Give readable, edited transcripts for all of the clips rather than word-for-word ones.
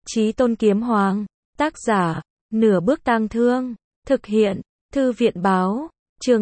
Chí Tôn Kiếm Hoàng, tác giả, Nửa Bước Tang Thương, thực hiện, Thư viện báo, chương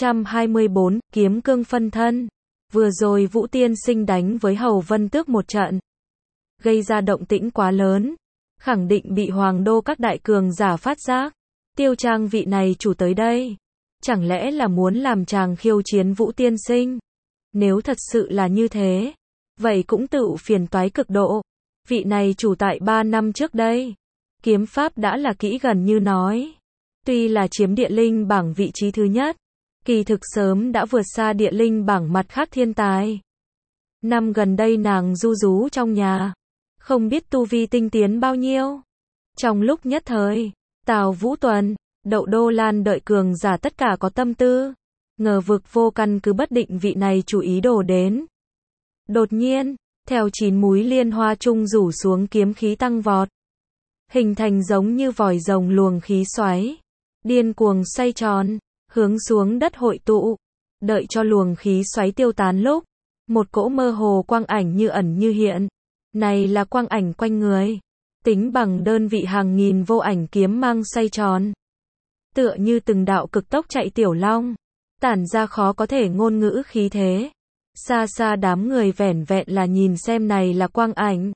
624, Kiếm Cương phân thân. Vừa rồi Vũ Tiên Sinh đánh với Hầu Vân Tước một trận, gây ra động tĩnh quá lớn, khẳng định bị Hoàng đô các đại cường giả phát giác. Tiêu Trang vị này chủ tới đây, chẳng lẽ là muốn làm chàng khiêu chiến Vũ Tiên Sinh? Nếu thật sự là như thế, vậy cũng tựu phiền toái cực độ. Vị này chủ tại 3 năm trước đây, kiếm pháp đã là kỹ gần như nói. Tuy là chiếm địa linh bảng vị trí thứ nhất, kỳ thực sớm đã vượt xa địa linh bảng mặt khác thiên tài. Năm gần đây nàng ru rú trong nhà, không biết tu vi tinh tiến bao nhiêu. Trong lúc nhất thời, Tào Vũ Tuần, Đậu Đô Lan đợi cường giả tất cả có tâm tư, ngờ vực vô căn cứ bất định vị này chú ý đồ đến. Đột nhiên, theo 9 múi liên hoa trung rủ xuống kiếm khí tăng vọt, hình thành giống như vòi rồng luồng khí xoáy, điên cuồng xoay tròn, hướng xuống đất hội tụ. Đợi cho luồng khí xoáy tiêu tán lúc, một cỗ mơ hồ quang ảnh như ẩn như hiện. Này là quang ảnh quanh người, tính bằng đơn vị hàng nghìn vô ảnh kiếm mang xoay tròn, tựa như từng đạo cực tốc chạy tiểu long, tản ra khó có thể ngôn ngữ khí thế. Xa xa đám người vẻn vẹn là nhìn xem này là quang ảnh,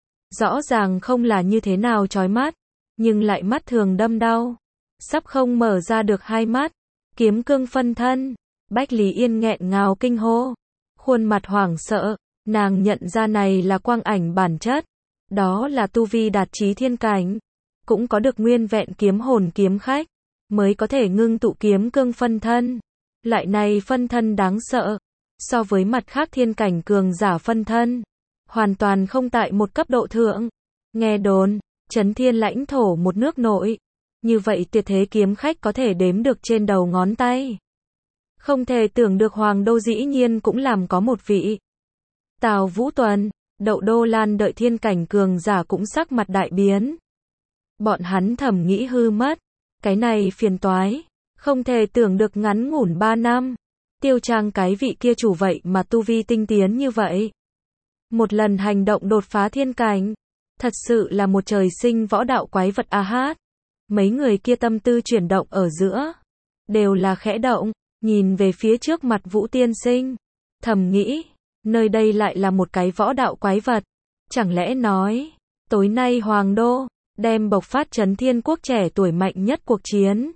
rõ ràng không là như thế nào chói mắt, nhưng lại mắt thường đâm đau, sắp không mở ra được hai mắt. Kiếm cương phân thân, Bách Lý Yên nghẹn ngào kinh hô, khuôn mặt hoảng sợ. Nàng nhận ra này là quang ảnh bản chất, đó là tu vi đạt chí thiên cảnh, cũng có được nguyên vẹn kiếm hồn kiếm khách, mới có thể ngưng tụ kiếm cương phân thân. Loại này phân thân đáng sợ, so với mặt khác thiên cảnh cường giả phân thân, hoàn toàn không tại một cấp độ thượng. Nghe đồn, Chấn Thiên lãnh thổ một nước nội, như vậy tuyệt thế kiếm khách có thể đếm được trên đầu ngón tay. Không thể tưởng được Hoàng đô dĩ nhiên cũng làm có một vị. Tào Vũ Tuần, Đậu Đô Lan đợi thiên cảnh cường giả cũng sắc mặt đại biến. Bọn hắn thầm nghĩ hư mất, cái này phiền toái, không thể tưởng được ngắn ngủn 3 năm, Tiêu Trang cái vị kia chủ vậy mà tu vi tinh tiến như vậy. Một lần hành động đột phá thiên cảnh, thật sự là một trời sinh võ đạo quái vật a hát. Mấy người kia tâm tư chuyển động ở giữa, đều là khẽ động, nhìn về phía trước mặt Vũ Tiên Sinh, thầm nghĩ, nơi đây lại là một cái võ đạo quái vật. Chẳng lẽ nói, tối nay Hoàng đô đem bộc phát Chấn Thiên quốc trẻ tuổi mạnh nhất cuộc chiến.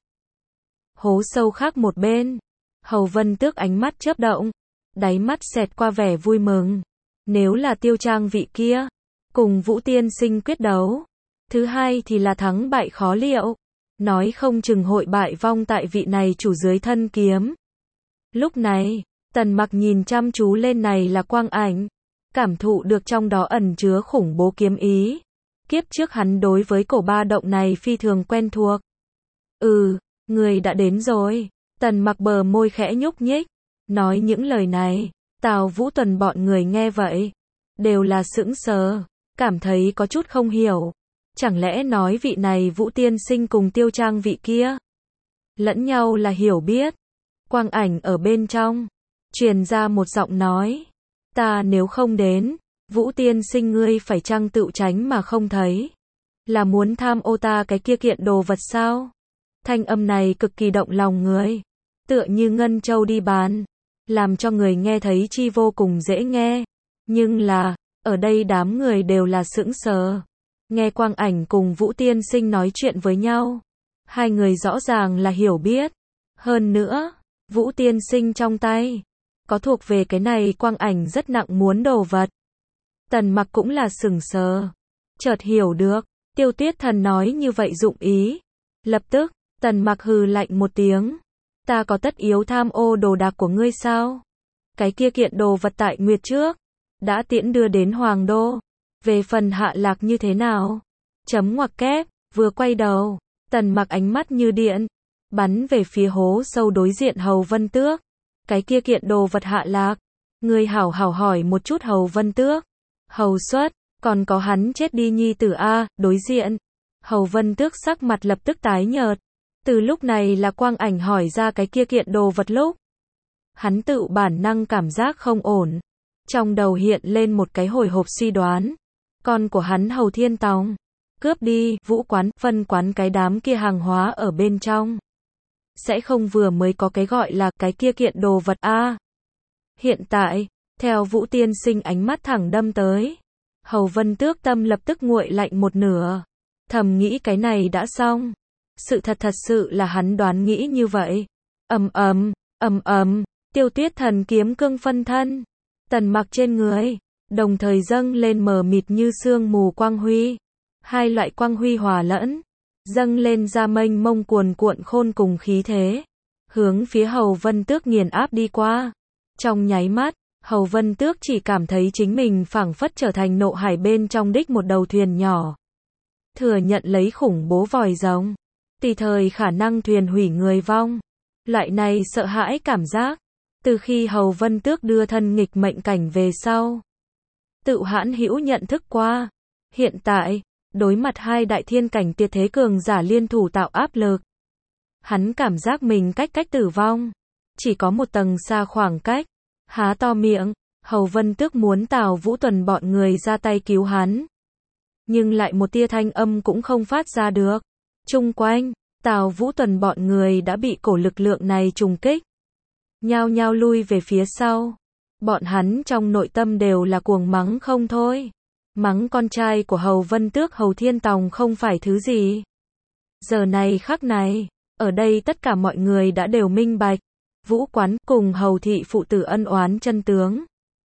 Hố sâu khác một bên, Hầu Vân Tước ánh mắt chớp động, đáy mắt xẹt qua vẻ vui mừng. Nếu là Tiêu Trang vị kia, cùng Vũ Tiên Sinh quyết đấu, thứ hai thì là thắng bại khó liệu, nói không chừng hội bại vong tại vị này chủ dưới thân kiếm. Lúc này, Tần Mặc nhìn chăm chú lên này là quang ảnh, cảm thụ được trong đó ẩn chứa khủng bố kiếm ý. Kiếp trước hắn đối với cổ ba động này phi thường quen thuộc. Người đã đến rồi. Tần Mặc bờ môi khẽ nhúc nhích, nói những lời này. Tào Vũ Tuần bọn người nghe vậy, đều là sững sờ, cảm thấy có chút không hiểu. Chẳng lẽ nói vị này Vũ Tiên Sinh cùng Tiêu Trang vị kia lẫn nhau là hiểu biết? Quang ảnh ở bên trong truyền ra một giọng nói, ta nếu không đến, Vũ Tiên Sinh ngươi phải chăng tự tránh mà không thấy? Là muốn tham ô ta cái kia kiện đồ vật sao? Thanh âm này cực kỳ động lòng người, tựa như ngân châu đi bán, làm cho người nghe thấy chi vô cùng dễ nghe. Nhưng là, ở đây đám người đều là sững sờ. Nghe quang ảnh cùng Vũ Tiên Sinh nói chuyện với nhau, hai người rõ ràng là hiểu biết. Hơn nữa, Vũ Tiên Sinh trong tay có thuộc về cái này quang ảnh rất nặng muốn đồ vật. Tần Mặc cũng là sững sờ, chợt hiểu được, Tiêu Tuyết Thần nói như vậy dụng ý. Lập tức, Tần Mặc hừ lạnh một tiếng, ta có tất yếu tham ô đồ đạc của ngươi sao? Cái kia kiện đồ vật tại Nguyệt trước đã tiễn đưa đến Hoàng đô, về phần hạ lạc như thế nào? Chấm ngoặc kép, vừa quay đầu, Tần Mặc ánh mắt như điện, bắn về phía hố sâu đối diện Hầu Vân Tước. Cái kia kiện đồ vật hạ lạc, ngươi hảo hảo hỏi một chút Hầu Vân Tước. Hầu Xuất, còn có hắn chết đi nhi tử a, đối diện. Hầu Vân Tước sắc mặt lập tức tái nhợt. Từ lúc này là quang ảnh hỏi ra cái kia kiện đồ vật lúc, hắn tự bản năng cảm giác không ổn. Trong đầu hiện lên một cái hồi hộp suy đoán. Con của hắn Hầu Thiên Tòng, cướp đi, Vũ Quán, phân quán cái đám kia hàng hóa ở bên trong. Sẽ không vừa mới có cái gọi là cái kia kiện đồ vật a. Hiện tại, theo Vũ tiên sinh ánh mắt thẳng đâm tới, Hầu Vân Tước tâm lập tức nguội lạnh một nửa. Thầm nghĩ cái này đã xong. Sự thật sự là hắn đoán nghĩ như vậy. Tiêu Tuyết Thần kiếm cương phân thân. Tần Mặc trên người, đồng thời dâng lên mờ mịt như sương mù quang huy. Hai loại quang huy hòa lẫn, dâng lên ra mênh mông cuồn cuộn khôn cùng khí thế. Hướng phía Hầu Vân Tước nghiền áp đi qua. Trong nháy mắt, Hầu Vân Tước chỉ cảm thấy chính mình phảng phất trở thành nộ hải bên trong đích một đầu thuyền nhỏ. Thừa nhận lấy khủng bố vòi rồng. Tùy thời khả năng thuyền hủy người vong. Loại này sợ hãi cảm giác. Từ khi Hầu Vân Tước đưa thân nghịch mệnh cảnh về sau. Tự hãn hữu nhận thức qua. Hiện tại, đối mặt hai đại thiên cảnh tuyệt thế cường giả liên thủ tạo áp lực. Hắn cảm giác mình cách tử vong. Chỉ có một tầng xa khoảng cách. Há to miệng, Hầu Vân Tước muốn Tào Vũ Tuần bọn người ra tay cứu hắn. Nhưng lại một tia thanh âm cũng không phát ra được. Chung quanh, Tào Vũ Tuần bọn người đã bị cổ lực lượng này trùng kích. Nhao nhao lui về phía sau. Bọn hắn trong nội tâm đều là cuồng mắng không thôi. Mắng con trai của Hầu Vân Tước Hầu Thiên Tòng không phải thứ gì. Giờ này khắc này, ở đây tất cả mọi người đã đều minh bạch. Vũ Quán cùng Hầu thị phụ tử ân oán chân tướng.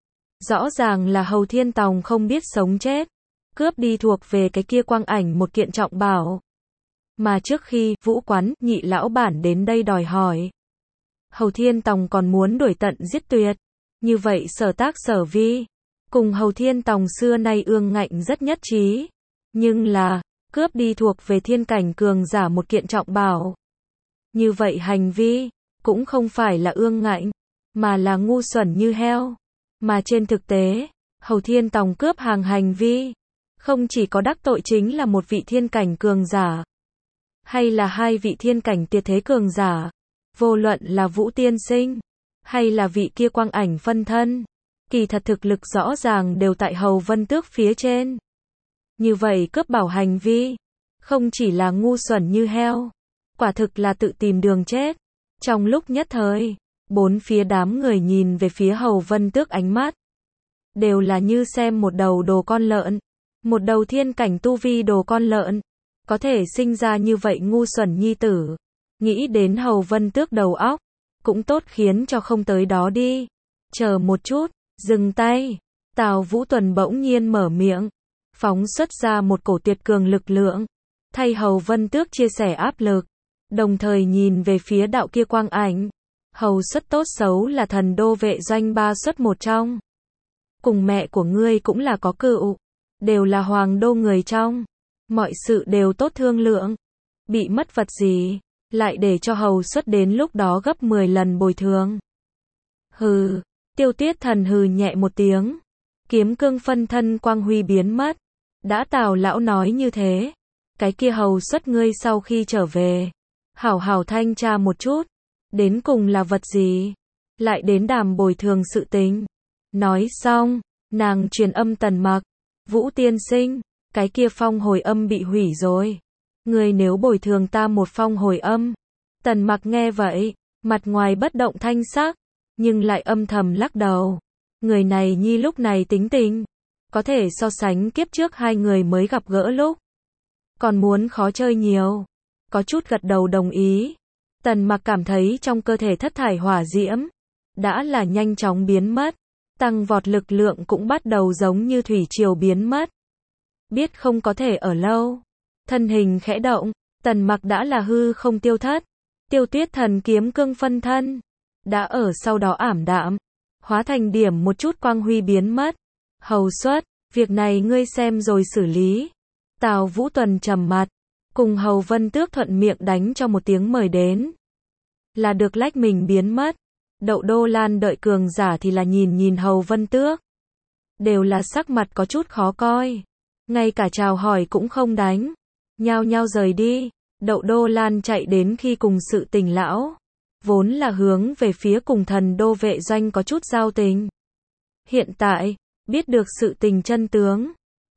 Rõ ràng là Hầu Thiên Tòng không biết sống chết. Cướp đi thuộc về cái kia quang ảnh một kiện trọng bảo. Mà trước khi Vũ Quán, nhị lão bản đến đây đòi hỏi. Hầu Thiên Tòng còn muốn đuổi tận giết tuyệt. Như vậy sở tác sở vi. Cùng Hầu Thiên Tòng xưa nay ương ngạnh rất nhất trí. Nhưng là, cướp đi thuộc về thiên cảnh cường giả một kiện trọng bảo. Như vậy hành vi, cũng không phải là ương ngạnh, mà là ngu xuẩn như heo. Mà trên thực tế, Hầu Thiên Tòng cướp hàng hành vi. Không chỉ có đắc tội chính là một vị thiên cảnh cường giả. Hay là hai vị thiên cảnh tuyệt thế cường giả. Vô luận là Vũ tiên sinh. Hay là vị kia quang ảnh phân thân. Kỳ thật thực lực rõ ràng đều tại Hầu Vân Tước phía trên. Như vậy cướp bảo hành vi. Không chỉ là ngu xuẩn như heo. Quả thực là tự tìm đường chết. Trong lúc nhất thời, bốn phía đám người nhìn về phía Hầu Vân Tước ánh mắt. Đều là như xem một đầu đồ con lợn. Một đầu thiên cảnh tu vi đồ con lợn. Có thể sinh ra như vậy ngu xuẩn nhi tử. Nghĩ đến Hầu Vân Tước đầu óc. Cũng tốt khiến cho không tới đó đi. Chờ một chút, dừng tay. Tào Vũ Tuần bỗng nhiên mở miệng. Phóng xuất ra một cổ tuyệt cường lực lượng. Thay Hầu Vân Tước chia sẻ áp lực. Đồng thời nhìn về phía đạo kia quang ảnh. Hầu xuất tốt xấu là thần đô vệ doanh 3 xuất một trong. Cùng mẹ của ngươi cũng là có cựu. Đều là hoàng đô người trong. Mọi sự đều tốt thương lượng. Bị mất vật gì, lại để cho Hầu xuất đến lúc đó gấp 10 lần bồi thường. Hừ, Tiêu Tuyết Thần hừ nhẹ một tiếng. Kiếm cương phân thân quang huy biến mất. Đã Tào lão nói như thế. Cái kia Hầu xuất ngươi sau khi trở về. Hảo hảo thanh tra một chút. Đến cùng là vật gì? Lại đến đàm bồi thường sự tình. Nói xong, nàng truyền âm Tần Mặc. Vũ tiên sinh, cái kia phong hồi âm bị hủy rồi. Ngươi nếu bồi thường ta một phong hồi âm. Tần Mặc nghe vậy, mặt ngoài bất động thanh sắc, nhưng lại âm thầm lắc đầu. Người này nhi lúc này tính tình, có thể so sánh kiếp trước hai người mới gặp gỡ lúc. Còn muốn khó chơi nhiều. Có chút gật đầu đồng ý. Tần Mặc cảm thấy trong cơ thể thất thải hỏa diễm đã là nhanh chóng biến mất. Tăng vọt lực lượng cũng bắt đầu giống như thủy triều biến mất. Biết không có thể ở lâu. Thân hình khẽ động, Tần Mặc đã là hư không tiêu thất. Tiêu Tuyết Thần kiếm cương phân thân đã ở sau đó ảm đạm, hóa thành điểm một chút quang huy biến mất. Hầu xuất, việc này ngươi xem rồi xử lý. Tào Vũ Tuần trầm mặt, cùng Hầu Vân Tước thuận miệng đánh cho một tiếng mời đến. Là được lách mình biến mất. Đậu Đô Lan đợi cường giả thì là nhìn Hầu Vân Tước. Đều là sắc mặt có chút khó coi. Ngay cả chào hỏi cũng không đánh. Nhao nhao rời đi. Đậu Đô Lan chạy đến khi cùng sự tình lão. Vốn là hướng về phía cùng thần đô vệ doanh có chút giao tình. Hiện tại, biết được sự tình chân tướng.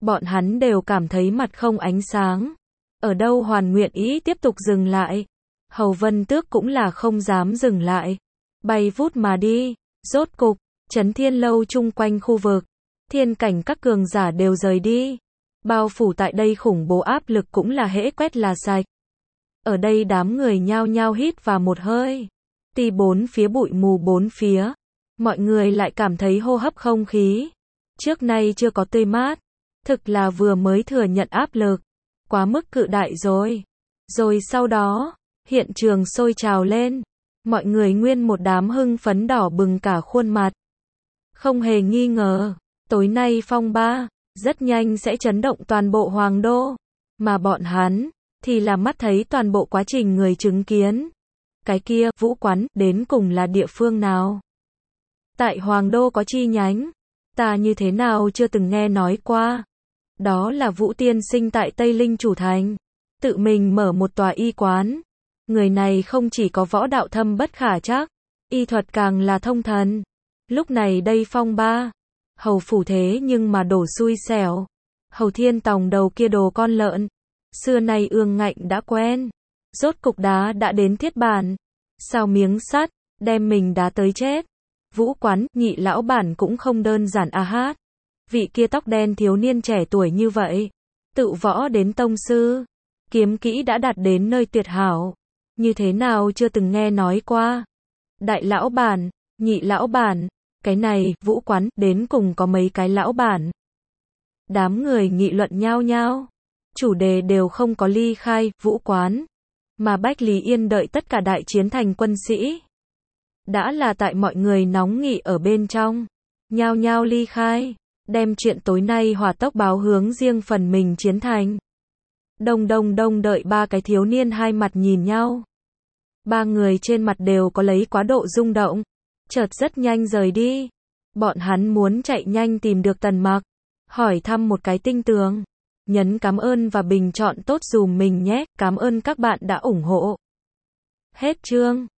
bọn hắn đều cảm thấy mặt không ánh sáng. Ở đâu hoàn nguyện ý tiếp tục dừng lại. Hầu Vân Tước cũng là không dám dừng lại. Bay vút mà đi. Rốt cục, Chấn Thiên Lâu chung quanh khu vực. Thiên cảnh các cường giả đều rời đi. Bao phủ tại đây khủng bố áp lực cũng là hễ quét là sạch. Ở đây đám người nhao nhao hít vào một hơi. Ti bốn phía bụi mù bốn phía. Mọi người lại cảm thấy hô hấp không khí. Trước nay chưa có tươi mát. Thực là vừa mới thừa nhận áp lực. Quá mức cự đại rồi. Rồi sau đó, hiện trường sôi trào lên. Mọi người nguyên một đám hưng phấn đỏ bừng cả khuôn mặt. Không hề nghi ngờ, tối nay phong ba, rất nhanh sẽ chấn động toàn bộ Hoàng Đô. Mà bọn hắn, thì là mắt thấy toàn bộ quá trình người chứng kiến. Cái kia, Vũ Quán, đến cùng là địa phương nào? Tại Hoàng Đô có chi nhánh? Ta như thế nào chưa từng nghe nói qua? Đó là Vũ Tiên Sinh tại Tây Linh Chủ Thành. Tự mình mở một tòa y quán. Người này không chỉ có võ đạo thâm bất khả trắc, y thuật càng là thông thần. Lúc này đây phong ba, hầu phủ thế nhưng mà đổ xui xẻo. Hầu Thiên Tòng đầu kia đồ con lợn, xưa nay ương ngạnh đã quen. Rốt cục đá đã đến thiết bản. Sao miếng sắt, đem mình đá tới chết. Vũ Quán, Nhị lão bản cũng không đơn giản a hát. Vị kia tóc đen thiếu niên trẻ tuổi như vậy. Tự võ đến tông sư. Kiếm kỹ đã đạt đến nơi tuyệt hảo. Như thế nào chưa từng nghe nói qua. Đại lão bản, nhị lão bản. Cái này, Vũ Quán, đến cùng có mấy cái lão bản. Đám người nghị luận nhao nhao. Chủ đề đều không có ly khai, Vũ Quán. Mà Bách Lý Yên đợi tất cả đại chiến thành quân sĩ. Đã là tại mọi người nóng nghị ở bên trong. Nhao nhao ly khai. Đem chuyện tối nay hỏa tốc báo hướng riêng phần mình chiến thành. Đông đợi ba cái thiếu niên hai mặt nhìn nhau. Ba người trên mặt đều có lấy quá độ rung động. Chợt rất nhanh rời đi. Bọn hắn muốn chạy nhanh tìm được Tần Mặc. Hỏi thăm một cái tinh tường. Nhấn cảm ơn và bình chọn tốt dùm mình nhé. Cảm ơn các bạn đã ủng hộ. Hết chương.